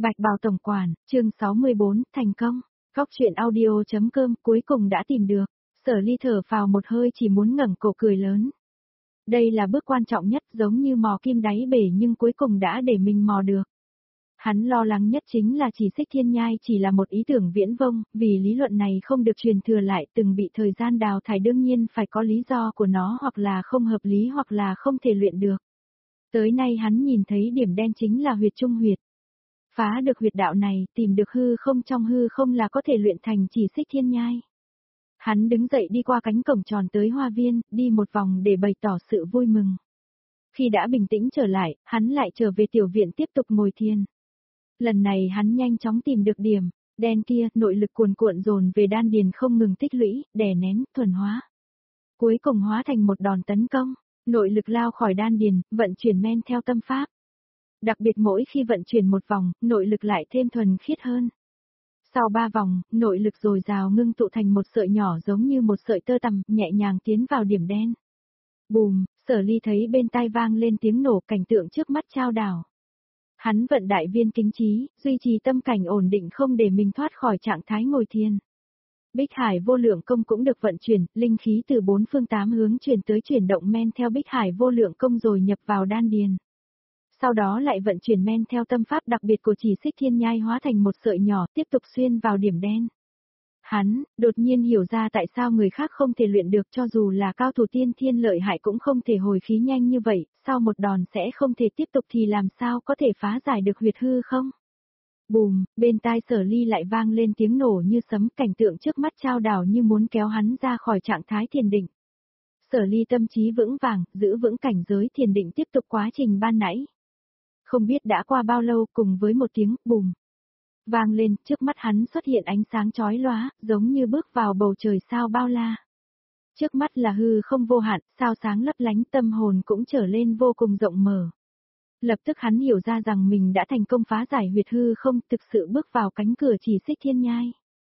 Bạch Bào Tổng Quản, chương 64, thành công. Góc truyện audio.com cuối cùng đã tìm được. Sở Ly thở phào một hơi chỉ muốn ngẩng cổ cười lớn. Đây là bước quan trọng nhất, giống như mò kim đáy bể nhưng cuối cùng đã để mình mò được. Hắn lo lắng nhất chính là chỉ xích thiên nhai chỉ là một ý tưởng viễn vông, vì lý luận này không được truyền thừa lại từng bị thời gian đào thải đương nhiên phải có lý do của nó hoặc là không hợp lý hoặc là không thể luyện được. Tới nay hắn nhìn thấy điểm đen chính là huyệt trung huyệt. Phá được huyệt đạo này, tìm được hư không trong hư không là có thể luyện thành chỉ xích thiên nhai. Hắn đứng dậy đi qua cánh cổng tròn tới hoa viên, đi một vòng để bày tỏ sự vui mừng. Khi đã bình tĩnh trở lại, hắn lại trở về tiểu viện tiếp tục ngồi thiền. Lần này hắn nhanh chóng tìm được điểm, đen kia, nội lực cuồn cuộn dồn về đan điền không ngừng tích lũy, đè nén, thuần hóa. Cuối cùng hóa thành một đòn tấn công, nội lực lao khỏi đan điền, vận chuyển men theo tâm pháp. Đặc biệt mỗi khi vận chuyển một vòng, nội lực lại thêm thuần khiết hơn. Sau 3 vòng, nội lực dồi dào ngưng tụ thành một sợi nhỏ giống như một sợi tơ tằm, nhẹ nhàng tiến vào điểm đen. Bùm, Sở Ly thấy bên tai vang lên tiếng nổ, cảnh tượng trước mắt chao đảo. Hắn vận đại viên kính trí, duy trì tâm cảnh ổn định không để mình thoát khỏi trạng thái ngồi thiền. Bích Hải vô lượng công cũng được vận chuyển, linh khí từ 4 phương 8 hướng chuyển tới chuyển động men theo Bích Hải vô lượng công rồi nhập vào đan điền. Sau đó lại vận chuyển men theo tâm pháp đặc biệt của chỉ xích thiên nhai hóa thành một sợi nhỏ tiếp tục xuyên vào điểm đen. Hắn, đột nhiên hiểu ra tại sao người khác không thể luyện được cho dù là cao thủ tiên thiên lợi hại cũng không thể hồi khí nhanh như vậy, sau một đòn sẽ không thể tiếp tục thì làm sao có thể phá giải được huyệt hư không? Bùm, bên tai Sở Ly lại vang lên tiếng nổ như sấm, cảnh tượng trước mắt chao đảo như muốn kéo hắn ra khỏi trạng thái thiền định. Sở Ly tâm trí vững vàng, giữ vững cảnh giới thiền định tiếp tục quá trình ban nãy. Không biết đã qua bao lâu cùng với một tiếng bùm vang lên, trước mắt hắn xuất hiện ánh sáng chói lóa, giống như bước vào bầu trời sao bao la. Trước mắt là hư không vô hạn, sao sáng lấp lánh, tâm hồn cũng trở lên vô cùng rộng mở. Lập tức hắn hiểu ra rằng mình đã thành công phá giải huyệt hư không, thực sự bước vào cánh cửa chỉ xích thiên nhai.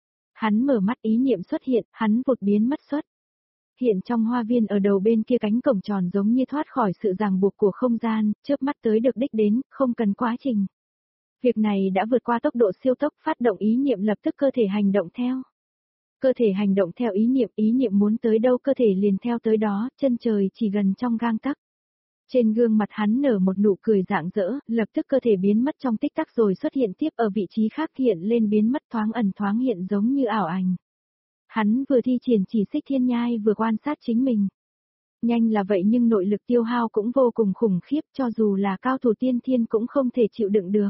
Hắn mở mắt ý niệm xuất hiện, hắn vụt biến mất xuất. Hiện trong hoa viên ở đầu bên kia cánh cổng tròn giống như thoát khỏi sự ràng buộc của không gian, chớp mắt tới được đích đến, không cần quá trình. Việc này đã vượt qua tốc độ siêu tốc, phát động ý niệm lập tức cơ thể hành động theo. Cơ thể hành động theo ý niệm muốn tới đâu cơ thể liền theo tới đó, chân trời chỉ gần trong gang tấc. Trên gương mặt hắn nở một nụ cười rạng rỡ, lập tức cơ thể biến mất trong tích tắc rồi xuất hiện tiếp ở vị trí khác hiện lên biến mất thoáng ẩn thoáng hiện giống như ảo ảnh. Hắn vừa thi triển chỉ xích thiên nhai vừa quan sát chính mình. Nhanh là vậy nhưng nội lực tiêu hao cũng vô cùng khủng khiếp cho dù là cao thủ tiên thiên cũng không thể chịu đựng được.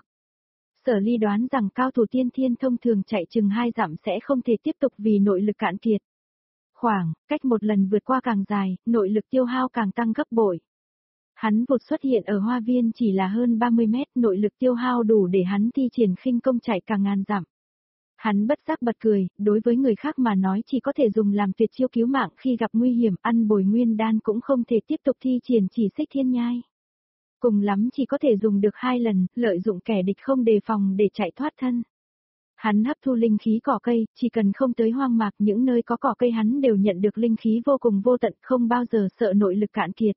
Sở Ly đoán rằng cao thủ tiên thiên thông thường chạy chừng 2 dặm sẽ không thể tiếp tục vì nội lực cạn kiệt. Khoảng, cách một lần vượt qua càng dài, nội lực tiêu hao càng tăng gấp bội. Hắn vụt xuất hiện ở hoa viên chỉ là hơn 30 mét, nội lực tiêu hao đủ để hắn thi triển khinh công chạy cả ngàn dặm. Hắn bất giác bật cười, đối với người khác mà nói chỉ có thể dùng làm tuyệt chiêu cứu mạng khi gặp nguy hiểm, ăn bồi nguyên đan cũng không thể tiếp tục thi triển chỉ xích thiên nhai. Cùng lắm chỉ có thể dùng được 2 lần, lợi dụng kẻ địch không đề phòng để chạy thoát thân. Hắn hấp thu linh khí cỏ cây, chỉ cần không tới hoang mạc những nơi có cỏ cây hắn đều nhận được linh khí vô cùng vô tận, không bao giờ sợ nội lực cạn kiệt.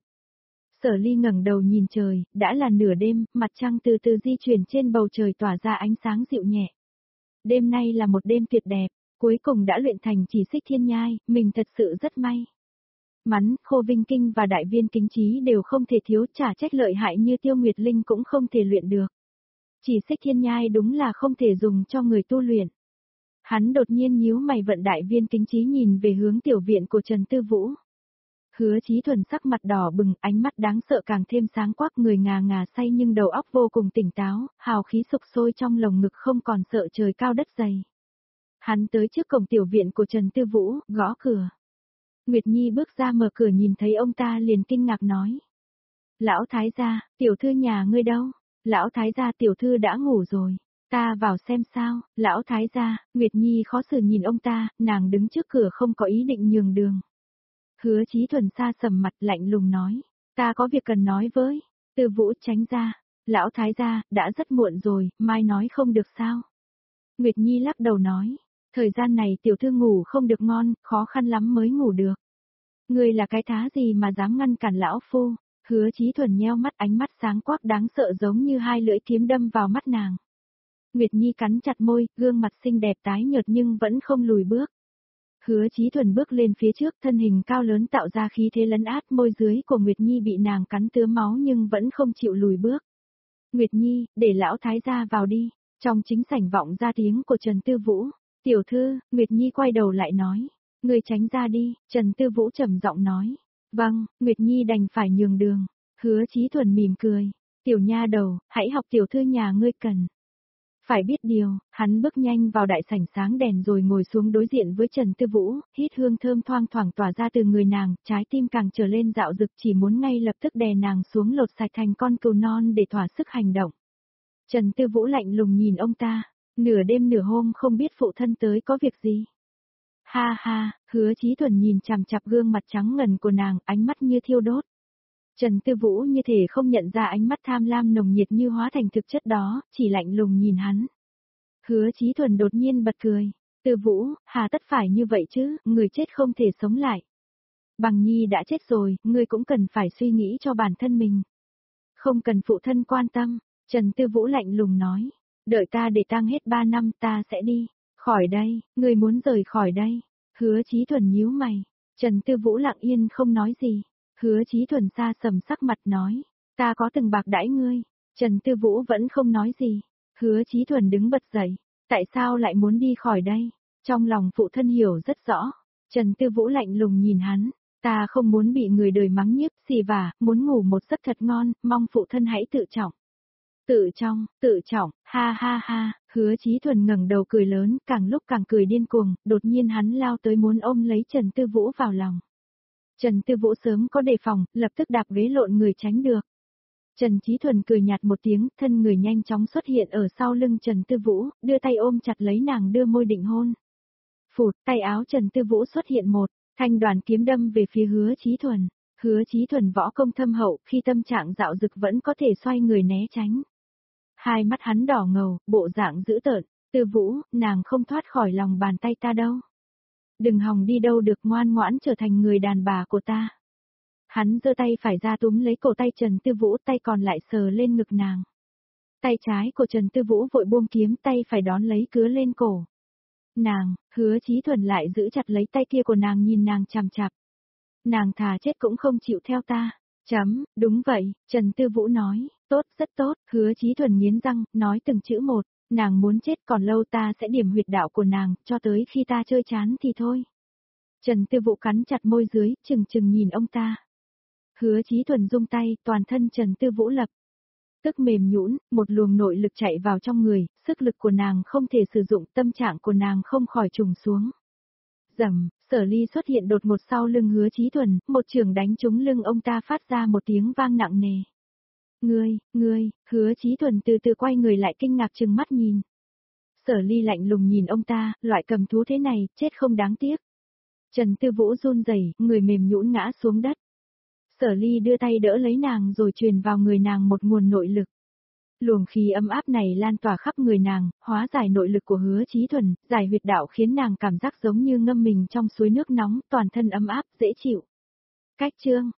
Sở Ly ngẩng đầu nhìn trời, đã là nửa đêm, mặt trăng từ từ di chuyển trên bầu trời tỏa ra ánh sáng dịu nhẹ. Đêm nay là một đêm tuyệt đẹp, cuối cùng đã luyện thành chỉ xích thiên nhai, mình thật sự rất may. Mắn, Khô Vinh Kinh và Đại Viên Kính Trí đều không thể thiếu, trả trách lợi hại như Tiêu Nguyệt Linh cũng không thể luyện được. Chỉ xích thiên nhai đúng là không thể dùng cho người tu luyện. Hắn đột nhiên nhíu mày vận Đại Viên Kính Trí nhìn về hướng tiểu viện của Trần Tư Vũ. Hứa Chí Thuần sắc mặt đỏ bừng, ánh mắt đáng sợ càng thêm sáng quắc, người ngà ngà say nhưng đầu óc vô cùng tỉnh táo, hào khí sục sôi trong lồng ngực không còn sợ trời cao đất dày. Hắn tới trước cổng tiểu viện của Trần Tư Vũ, gõ cửa. Nguyệt Nhi bước ra mở cửa nhìn thấy ông ta liền kinh ngạc nói. Lão thái gia, tiểu thư nhà ngươi đâu? Lão thái gia tiểu thư đã ngủ rồi. Ta vào xem sao, lão thái gia, Nguyệt Nhi khó xử nhìn ông ta, nàng đứng trước cửa không có ý định nhường đường. Hứa Chí Thuần xa sầm mặt lạnh lùng nói, ta có việc cần nói với. Tư Vũ tránh ra, lão thái gia, đã rất muộn rồi, mai nói không được sao? Nguyệt Nhi lắc đầu nói, thời gian này tiểu thư ngủ không được ngon, khó khăn lắm mới ngủ được. Ngươi là cái thá gì mà dám ngăn cản lão phu? Hứa Chí Thuần nheo mắt, ánh mắt sáng quắc đáng sợ giống như 2 lưỡi kiếm đâm vào mắt nàng. Nguyệt Nhi cắn chặt môi, gương mặt xinh đẹp tái nhợt nhưng vẫn không lùi bước. Hứa Chí Thuần bước lên phía trước, thân hình cao lớn tạo ra khí thế lấn át, môi dưới của Nguyệt Nhi bị nàng cắn tứa máu nhưng vẫn không chịu lùi bước. Nguyệt Nhi, để lão thái gia vào đi. Trong chính sảnh vọng ra tiếng của Trần Tư Vũ. Tiểu thư, Nguyệt Nhi quay đầu lại nói. Người tránh ra đi, Trần Tư Vũ trầm giọng nói. Vâng, Nguyệt Nhi đành phải nhường đường. Hứa Chí Thuần mỉm cười. Tiểu nha đầu, hãy học tiểu thư nhà ngươi cần. Phải biết điều, hắn bước nhanh vào đại sảnh sáng đèn rồi ngồi xuống đối diện với Trần Tư Vũ, hít hương thơm thoang thoảng tỏa ra từ người nàng, trái tim càng trở lên dạo dực chỉ muốn ngay lập tức đè nàng xuống lột sạch thành con cừu non để thỏa sức hành động. Trần Tư Vũ lạnh lùng nhìn ông ta, nửa đêm nửa hôm không biết phụ thân tới có việc gì. Ha ha, Hứa Chí Thuần nhìn chằm chằm gương mặt trắng ngần của nàng, ánh mắt như thiêu đốt. Trần Tư Vũ như thể không nhận ra ánh mắt tham lam nồng nhiệt như hóa thành thực chất đó, chỉ lạnh lùng nhìn hắn. Hứa Chí Thuần đột nhiên bật cười. Tư Vũ, hà tất phải như vậy chứ, người chết không thể sống lại. Bằng Nhi đã chết rồi, ngươi cũng cần phải suy nghĩ cho bản thân mình. Không cần phụ thân quan tâm, Trần Tư Vũ lạnh lùng nói. Đợi ta để tang hết 3 năm ta sẽ đi. Khỏi đây, ngươi muốn rời khỏi đây. Hứa Chí Thuần nhíu mày. Trần Tư Vũ lặng yên không nói gì. Hứa Chí Thuần xa sầm sắc mặt nói. Ta có từng bạc đãi ngươi. Trần Tư Vũ vẫn không nói gì. Hứa Chí Thuần đứng bật dậy. Tại sao lại muốn đi khỏi đây? Trong lòng phụ thân hiểu rất rõ. Trần Tư Vũ lạnh lùng nhìn hắn. Ta không muốn bị người đời mắng nhiếc xì vả, muốn ngủ một giấc thật ngon, mong phụ thân hãy tự trọng. Tự trọng, ha ha ha, Hứa Chí Thuần ngẩng đầu cười lớn, càng lúc càng cười điên cuồng, đột nhiên hắn lao tới muốn ôm lấy Trần Tư Vũ vào lòng. Trần Tư Vũ sớm có đề phòng, lập tức đạp ghế lộn người tránh được. Trần Chí Thuần cười nhạt một tiếng, thân người nhanh chóng xuất hiện ở sau lưng Trần Tư Vũ, đưa tay ôm chặt lấy nàng đưa môi định hôn. Phụt, tay áo Trần Tư Vũ xuất hiện một thanh đoàn kiếm đâm về phía Hứa Chí Thuần. Hứa Chí Thuần võ công thâm hậu, khi tâm trạng dạo dực vẫn có thể xoay người né tránh. Hai mắt hắn đỏ ngầu, bộ dạng dữ tợn. Tư Vũ, nàng không thoát khỏi lòng bàn tay ta đâu. Đừng hòng đi đâu được, ngoan ngoãn trở thành người đàn bà của ta. Hắn giơ tay phải ra túm lấy cổ tay Trần Tư Vũ, tay còn lại sờ lên ngực nàng. Tay trái của Trần Tư Vũ vội buông kiếm, tay phải đón lấy cứa lên cổ. Nàng, Hứa Chí Thuần lại giữ chặt lấy tay kia của nàng, nhìn nàng chằm chằm. Nàng thà chết cũng không chịu theo ta. Đúng vậy, Trần Tư Vũ nói, tốt, rất tốt, Hứa Chí Thuần nghiến răng, nói từng chữ một, nàng muốn chết còn lâu ta sẽ điểm huyệt đạo của nàng, cho tới khi ta chơi chán thì thôi. Trần Tư Vũ cắn chặt môi dưới, chừng chừng nhìn ông ta. Hứa Chí Thuần rung tay, toàn thân Trần Tư Vũ lập tức mềm nhũn, một luồng nội lực chạy vào trong người, sức lực của nàng không thể sử dụng, tâm trạng của nàng không khỏi trùng xuống. Rầm, Sở Ly xuất hiện đột ngột sau lưng Hứa Chí Thuần, một chưởng đánh trúng lưng ông ta phát ra một tiếng vang nặng nề. Ngươi, Hứa Chí Thuần từ từ quay người lại kinh ngạc trừng mắt nhìn. Sở Ly lạnh lùng nhìn ông ta, loại cầm thú thế này, chết không đáng tiếc. Trần Tư Vũ run rẩy, người mềm nhũn ngã xuống đất. Sở Ly đưa tay đỡ lấy nàng rồi truyền vào người nàng một nguồn nội lực. Luồng khí ấm áp này lan tỏa khắp người nàng, hóa giải nội lực của Hứa Chí Thuần, giải huyệt đạo khiến nàng cảm giác giống như ngâm mình trong suối nước nóng, toàn thân ấm áp, dễ chịu. Cách chương